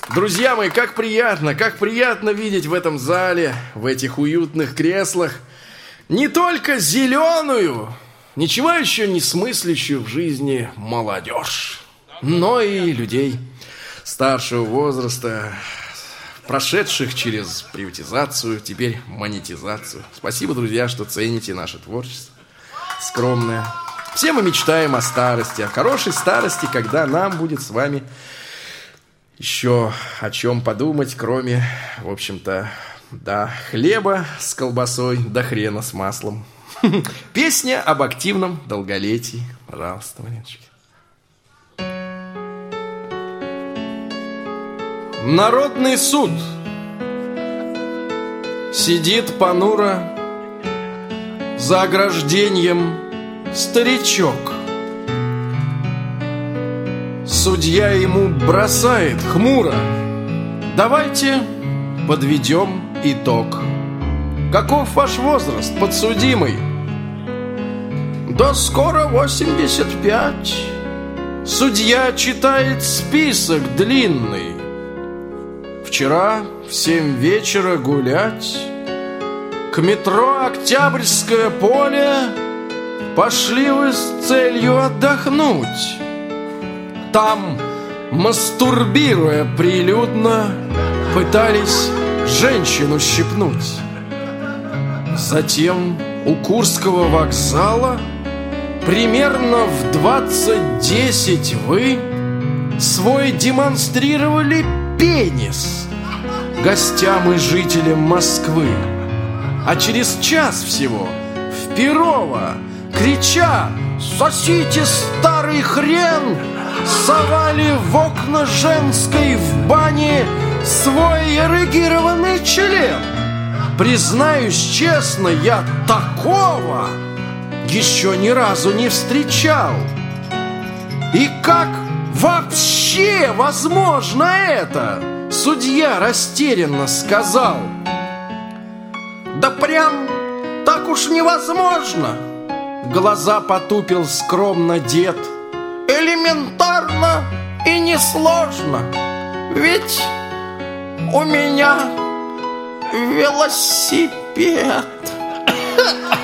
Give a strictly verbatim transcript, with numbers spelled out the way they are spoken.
Друзья мои, как приятно, как приятно видеть в этом зале, в этих уютных креслах не только зеленую, ничего еще не смыслящую в жизни молодежь, но и людей старшего возраста, прошедших через приватизацию, теперь монетизацию. Спасибо, друзья, что цените наше творчество скромное. Все мы мечтаем о старости, о хорошей старости, когда нам будет с вами еще о чем подумать, кроме, в общем-то, да, хлеба с колбасой, да хрена с маслом. Песня об активном долголетии. Пожалуйста, Мариночка. Народный суд. Сидит понуро за ограждением старичок. Судья ему бросает хмуро: давайте подведем итог. Каков ваш возраст, подсудимый? Да скоро восемьдесят пять. Судья читает список длинный. Вчера в семь вечера гулять к метро Октябрьское поле пошли вы с целью отдохнуть. Там, мастурбируя прилюдно, пытались женщину щипнуть. Затем у Курского вокзала примерно в двадцать десять вы свой демонстрировали пенис гостям и жителям Москвы. А через час всего в Перово, крича «Сосите, старый хрен!», совали в окна женской в бане свой эрегированный член. Признаюсь честно, я такого еще ни разу не встречал. И как вообще возможно это? Судья растерянно сказал. Да прям так уж невозможно. Глаза потупил скромно дед. Элементарно и несложно. Ведь у меня велосипед.